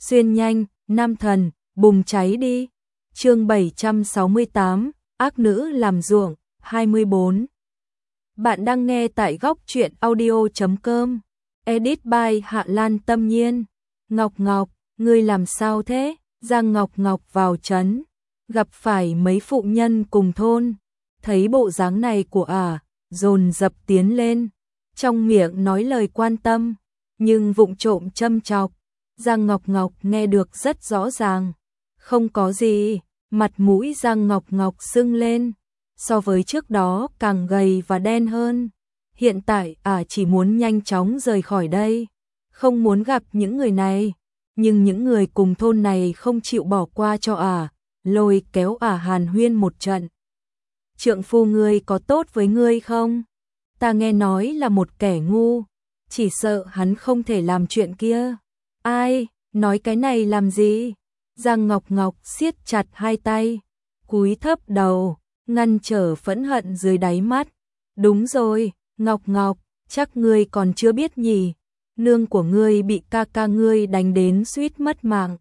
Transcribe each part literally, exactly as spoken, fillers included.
xuyên nhanh, nam thần, bùng cháy đi. Chương bảy trăm sáu mươi tám, ác nữ làm ruộng, hai mươi bốn. Bạn đang nghe tại góc truyện audio chấm com. Edit by Hạ Lan Tâm Nhiên. Ngọc Ngọc, ngươi làm sao thế? Giang Ngọc Ngọc vào trấn, gặp phải mấy phụ nhân cùng thôn, thấy bộ dáng này của ả, à, dồn dập tiến lên, trong miệng nói lời quan tâm, nhưng vụng trộm châm chọc. Giang Ngọc Ngọc nghe được rất rõ ràng, không có gì, mặt mũi Giang Ngọc Ngọc sưng lên, so với trước đó càng gầy và đen hơn. Hiện tại ả à chỉ muốn nhanh chóng rời khỏi đây, không muốn gặp những người này, nhưng những người cùng thôn này không chịu bỏ qua cho ả, à, lôi kéo ả à hàn huyên một trận. Trượng phu ngươi có tốt với ngươi không? Ta nghe nói là một kẻ ngu, chỉ sợ hắn không thể làm chuyện kia. Ai, nói cái này làm gì? Giang Ngọc Ngọc siết chặt hai tay, cúi thấp đầu, ngăn trở phẫn hận dưới đáy mắt. Đúng rồi, Ngọc Ngọc, chắc ngươi còn chưa biết nhỉ, nương của ngươi bị ca ca ngươi đánh đến suýt mất mạng.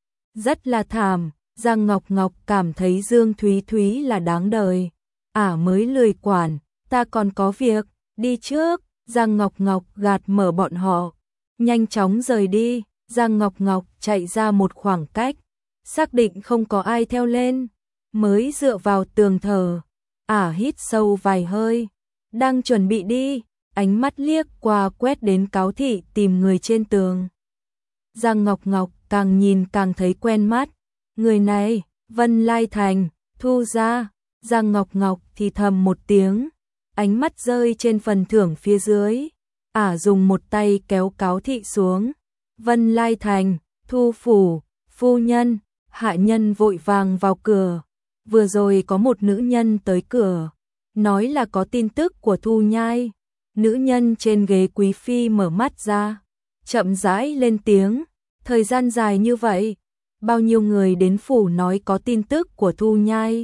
Rất là thảm. Giang Ngọc Ngọc cảm thấy Dương Thúy Thúy là đáng đời. Ả à mới lười quản, ta còn có việc, đi trước. Giang Ngọc Ngọc gạt mở bọn họ, nhanh chóng rời đi. Giang Ngọc Ngọc chạy ra một khoảng cách, xác định không có ai theo lên, mới dựa vào tường thờ. Ả à hít sâu vài hơi, đang chuẩn bị đi, ánh mắt liếc qua quét đến cáo thị tìm người trên tường. Giang Ngọc Ngọc càng nhìn càng thấy quen mắt. Người này, Vân Lai Thành, Thu gia. Giang Ngọc Ngọc thì thầm một tiếng, ánh mắt rơi trên phần thưởng phía dưới. Ả à dùng một tay kéo cáo thị xuống. Vân Lai Thành, Thu phủ, phu nhân. Hạ nhân vội vàng vào cửa. Vừa rồi có một nữ nhân tới cửa, nói là có tin tức của Thu Nhai. Nữ nhân trên ghế quý phi mở mắt ra, chậm rãi lên tiếng. Thời gian dài như vậy, bao nhiêu người đến phủ nói có tin tức của Thu Nhai.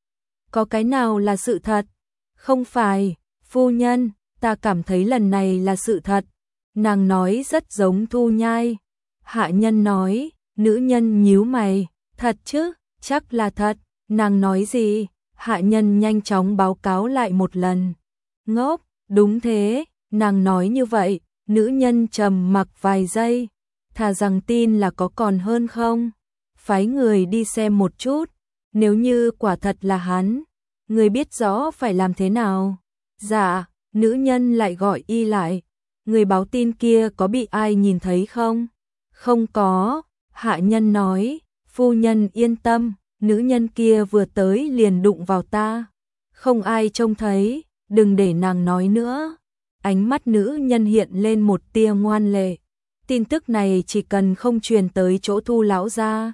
Có cái nào là sự thật? Không phải, phu nhân, ta cảm thấy lần này là sự thật. Nàng nói rất giống Thu Nhai. Hạ nhân nói. Nữ nhân nhíu mày. Thật chứ? Chắc là thật. Nàng nói gì? Hạ nhân nhanh chóng báo cáo lại một lần. Ngốc, đúng thế, nàng nói như vậy. Nữ nhân trầm mặc vài giây, thà rằng tin là có còn hơn không. Phái người đi xem một chút, nếu như quả thật là hắn, người biết rõ phải làm thế nào. Dạ, nữ nhân lại gọi y lại. Người báo tin kia có bị ai nhìn thấy không? Không có. Hạ nhân nói. Phu nhân yên tâm, nữ nhân kia vừa tới liền đụng vào ta, không ai trông thấy, đừng để nàng nói nữa. Ánh mắt nữ nhân hiện lên một tia ngoan lệ. Tin tức này chỉ cần không truyền tới chỗ Thu lão gia,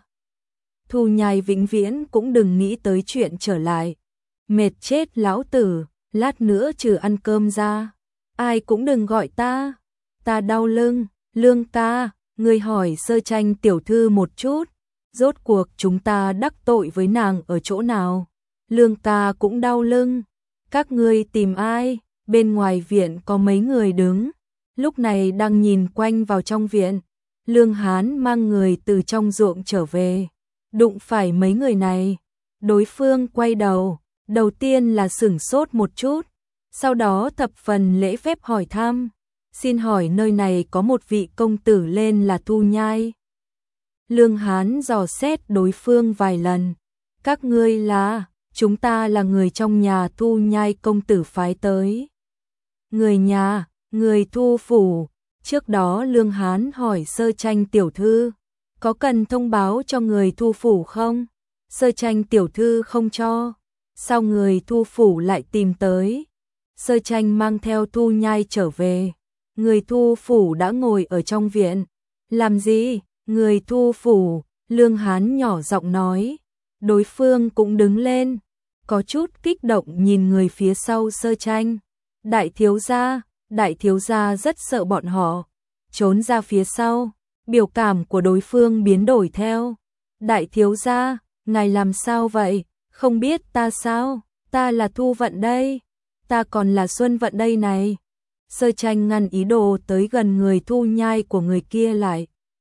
Thu Nhai vĩnh viễn cũng đừng nghĩ tới chuyện trở lại. Mệt chết lão tử, lát nữa trừ ăn cơm ra, ai cũng đừng gọi ta. Ta đau lưng. Lương ca, ngươi hỏi Sơ Tranh tiểu thư một chút, rốt cuộc chúng ta đắc tội với nàng ở chỗ nào? Lương ca cũng đau lưng. Các ngươi tìm ai? Bên ngoài viện có mấy người đứng, lúc này đang nhìn quanh vào trong viện. Lương Hán mang người từ trong ruộng trở về, đụng phải mấy người này. Đối phương quay đầu, đầu tiên là sửng sốt một chút, sau đó thập phần lễ phép hỏi thăm. Xin hỏi nơi này có một vị công tử lên là Thu Nhai. Lương Hán dò xét đối phương vài lần. Các ngươi là? Chúng ta là người trong nhà Thu Nhai công tử phái tới. Người nhà, người Thu phủ. Trước đó Lương Hán hỏi Sơ Tranh tiểu thư, có cần thông báo cho người Thu phủ không? Sơ Tranh tiểu thư không cho. Sao người Thu phủ lại tìm tới? Sơ Tranh mang theo Thu Nhai trở về. Người Thu phủ đã ngồi ở trong viện. Làm gì? Người Thu phủ, Lương Hán nhỏ giọng nói. Đối phương cũng đứng lên, có chút kích động nhìn người phía sau Sơ Tranh. Đại thiếu gia, đại thiếu gia rất sợ bọn họ, trốn ra phía sau. Biểu cảm của đối phương biến đổi theo. Đại thiếu gia, ngài làm sao vậy? Không biết ta sao? Ta là Thu Vận đây. Ta còn là Xuân Vận đây này. Sơ Tranh ngăn ý đồ tới gần người Thu Nhai của người kia lại.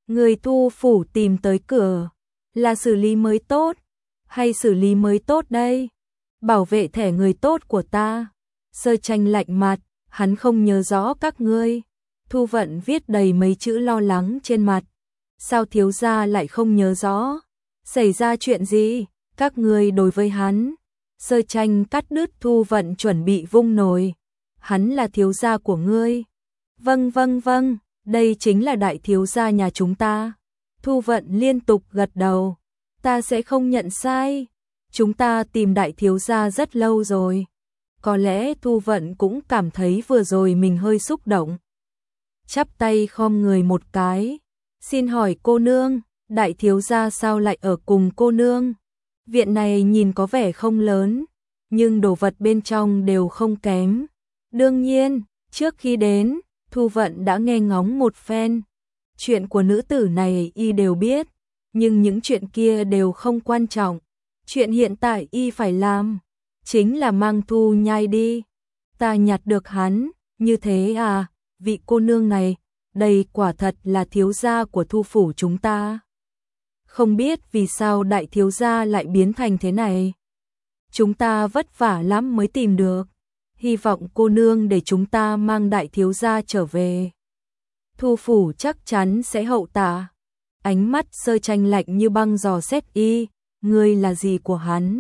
Người Thu phủ tìm tới cửa, là xử lý mới tốt, hay xử lý mới tốt đây? Bảo vệ thẻ người tốt của ta. Sơ Tranh lạnh mặt, hắn không nhớ rõ các ngươi. Thu Vận viết đầy mấy chữ lo lắng trên mặt. Sao thiếu gia lại không nhớ rõ? Xảy ra chuyện gì? Các ngươi đối với hắn. Sơ Tranh cắt đứt Thu Vận chuẩn bị vung nồi. Hắn là thiếu gia của ngươi. Vâng vâng vâng, đây chính là đại thiếu gia nhà chúng ta. Thu Vận liên tục gật đầu. Ta sẽ không nhận sai. Chúng ta tìm đại thiếu gia rất lâu rồi. Có lẽ Thu Vận cũng cảm thấy vừa rồi mình hơi xúc động. Chắp tay khom người một cái. Xin hỏi cô nương, đại thiếu gia sao lại ở cùng cô nương? Viện này nhìn có vẻ không lớn, nhưng đồ vật bên trong đều không kém. Đương nhiên, trước khi đến, Thu Vận đã nghe ngóng một phen. Chuyện của nữ tử này y đều biết, nhưng những chuyện kia đều không quan trọng. Chuyện hiện tại y phải làm, chính là mang Thu Nhai đi. Ta nhặt được hắn, như thế à, vị cô nương này, đây quả thật là thiếu gia của Thu phủ chúng ta. Không biết vì sao đại thiếu gia lại biến thành thế này. Chúng ta vất vả lắm mới tìm được. Hy vọng cô nương để chúng ta mang đại thiếu gia trở về. Thu phủ chắc chắn sẽ hậu tạ. Ánh mắt Sơ Tranh lạnh như băng dò xét y. Ngươi là gì của hắn?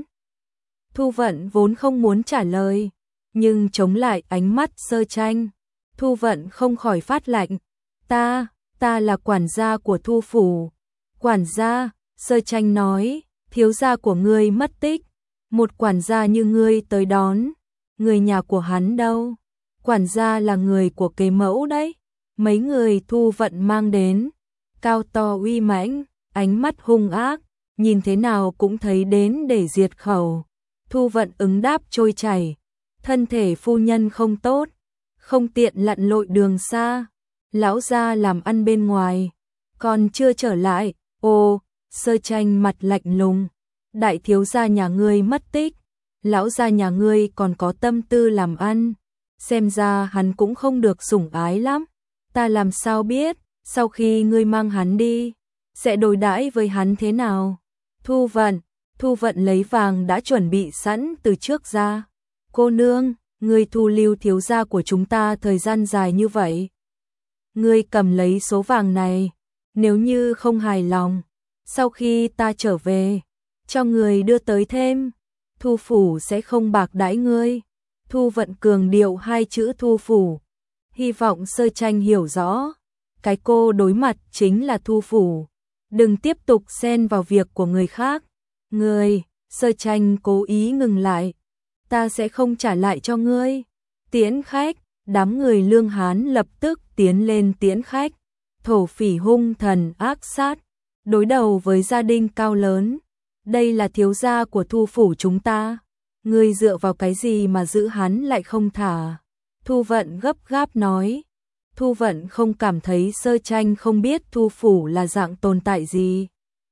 Thu Vận vốn không muốn trả lời, nhưng chống lại ánh mắt Sơ Tranh. Thu Vận không khỏi phát lạnh. Ta, ta là quản gia của Thu phủ. Quản gia, Sơ Tranh nói, thiếu gia của ngươi mất tích. Một quản gia như ngươi tới đón. Người nhà của hắn đâu? Quản gia là người của kế mẫu đấy. Mấy người Thu Vận mang đến. Cao to uy mãnh, ánh mắt hung ác, nhìn thế nào cũng thấy đến để diệt khẩu. Thu Vận ứng đáp trôi chảy. Thân thể phu nhân không tốt, không tiện lặn lội đường xa. Lão gia làm ăn bên ngoài, còn chưa trở lại. Ô, Sơ Tranh mặt lạnh lùng. Đại thiếu gia nhà ngươi mất tích, lão gia nhà ngươi còn có tâm tư làm ăn. Xem ra hắn cũng không được sủng ái lắm. Ta làm sao biết, sau khi ngươi mang hắn đi, sẽ đối đãi với hắn thế nào? Thu Vận, Thu Vận lấy vàng đã chuẩn bị sẵn từ trước ra. Cô nương, ngươi thu lưu thiếu gia của chúng ta thời gian dài như vậy. Ngươi cầm lấy số vàng này, nếu như không hài lòng, sau khi ta trở về, cho người đưa tới thêm. Thu phủ sẽ không bạc đãi ngươi. Thu Vận cường điệu hai chữ Thu phủ. Hy vọng Sơ Tranh hiểu rõ. Cái cô đối mặt chính là Thu phủ. Đừng tiếp tục xen vào việc của người khác. Ngươi, Sơ Tranh cố ý ngừng lại. Ta sẽ không trả lại cho ngươi. Tiễn khách, đám người Lương Hán lập tức tiến lên tiễn khách. Thổ phỉ hung thần ác sát, đối đầu với gia đình cao lớn. Đây là thiếu gia của Thu phủ chúng ta. Ngươi dựa vào cái gì mà giữ hắn lại không thả? Thu Vận gấp gáp nói. Thu Vận không cảm thấy Sơ Tranh không biết Thu phủ là dạng tồn tại gì.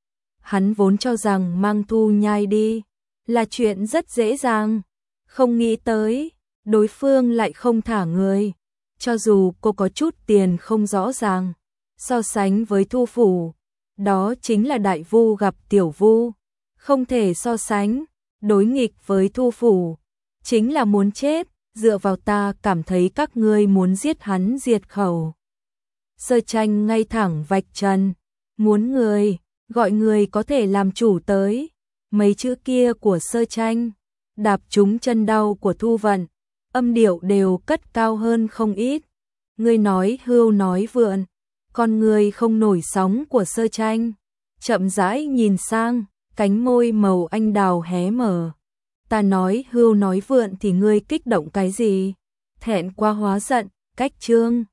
Hắn vốn cho rằng mang Thu Nhai đi là chuyện rất dễ dàng, không nghĩ tới đối phương lại không thả người. Cho dù cô có chút tiền không rõ ràng, so sánh với Thu phủ, đó chính là đại vu gặp tiểu vu, không thể so sánh. Đối nghịch với Thu phủ, chính là muốn chết. Dựa vào ta cảm thấy các ngươi muốn giết hắn diệt khẩu. Sơ Tranh ngay thẳng vạch trần. Muốn người, gọi người có thể làm chủ tới. Mấy chữ kia của Sơ Tranh đạp trúng chân đau của Thu Vận, âm điệu đều cất cao hơn không ít. Ngươi nói hưu nói vượn, con người không nổi sóng của Sơ Tranh chậm rãi nhìn sang, cánh môi màu anh đào hé mở. Ta nói hưu nói vượn thì ngươi kích động cái gì? Thẹn quá hóa giận, cách chương.